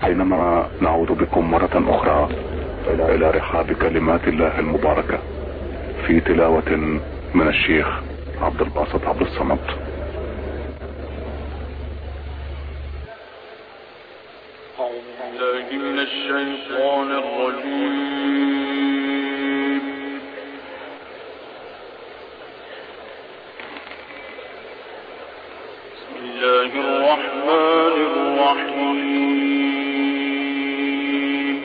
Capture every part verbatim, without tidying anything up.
حينما نعود بكم مرة أخرى إلى رحاب كلمات الله المباركة في تلاوة من الشيخ عبد الباسط عبد الصمد. أعوذ بالله من الشيطان الرجيم. بسم الله الرحمن الرحيم.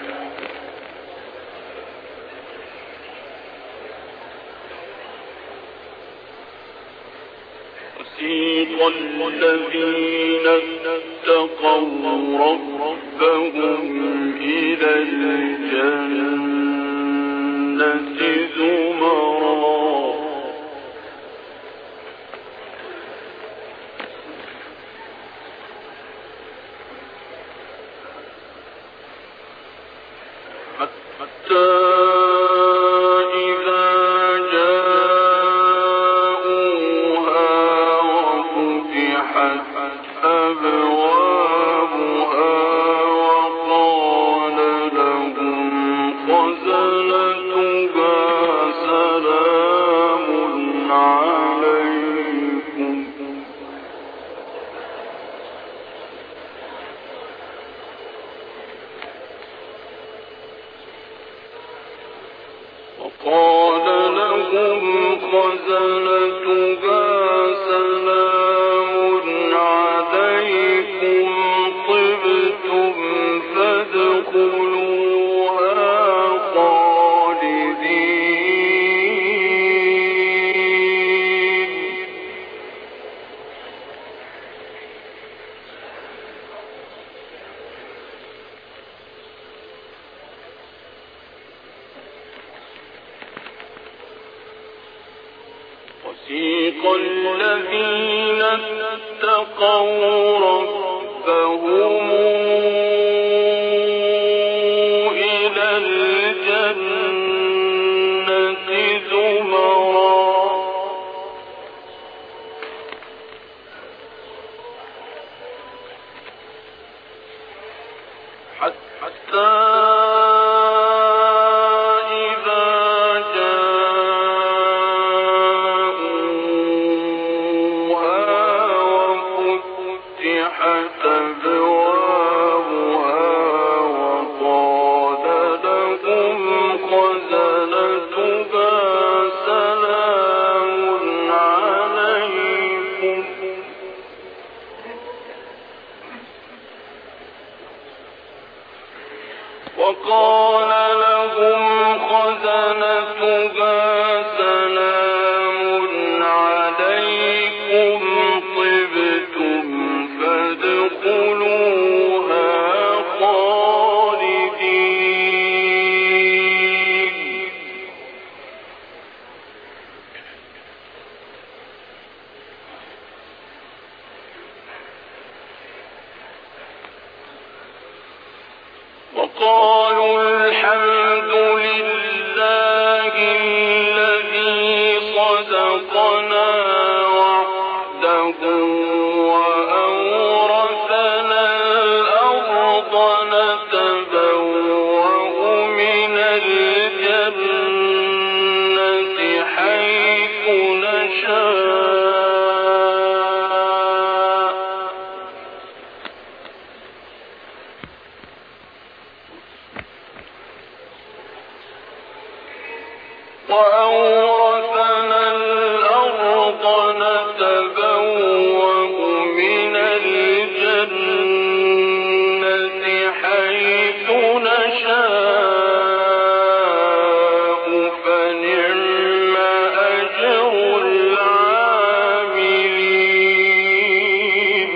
وسيق الذين اتقوا ربهم إلى الجنة زمرا حتى إذا جاءوها وفتحت أبوابها وقال لهم خزنتها سلام عليكم وقال لهم خزنتها سلام عليكم طبتم فادخلوها خالدين. وسيق الذين اتقوا ربهم إلى الجنة زمرا حتى وقال لهم خزنتها سلام عليكم طبتم فادخلوها خالدين. وقالوا الحمد لله الذي صدقنا وعده وأورثنا الأرض نتبوأ من الجنة حيث نشاء وأورثنا الأرض نتبوأ من الجنة حيث نشاء فنعم أجر العاملين.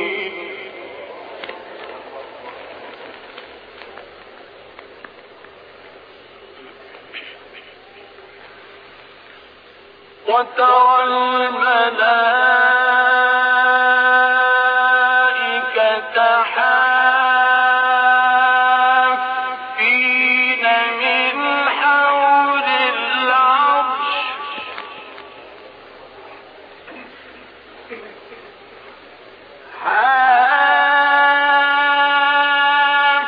وترى الملائكة حافين من حول العرش حافين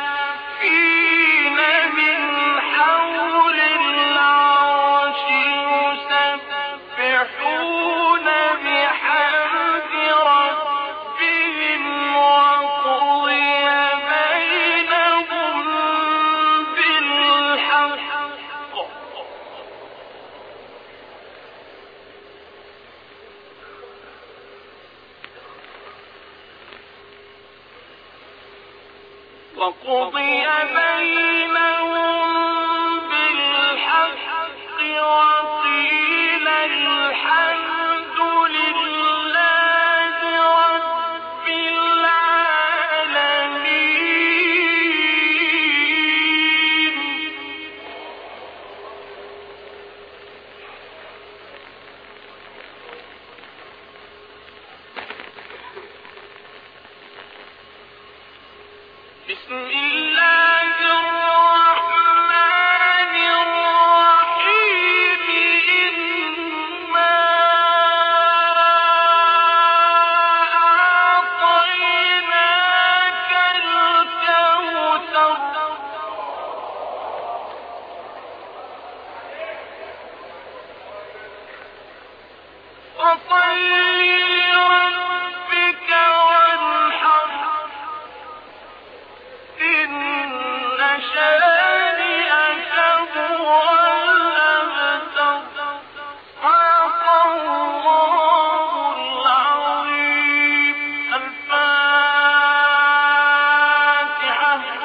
وقضي بينهم بالحق وقيل الحمد لله رب العالمين. بسم الله الرحمن الرحيم. إنا أعطيناك الكوثر فصل لربك وانحر إن شانئك هو الأبتر. صدق الله العظيم. الفاتحة.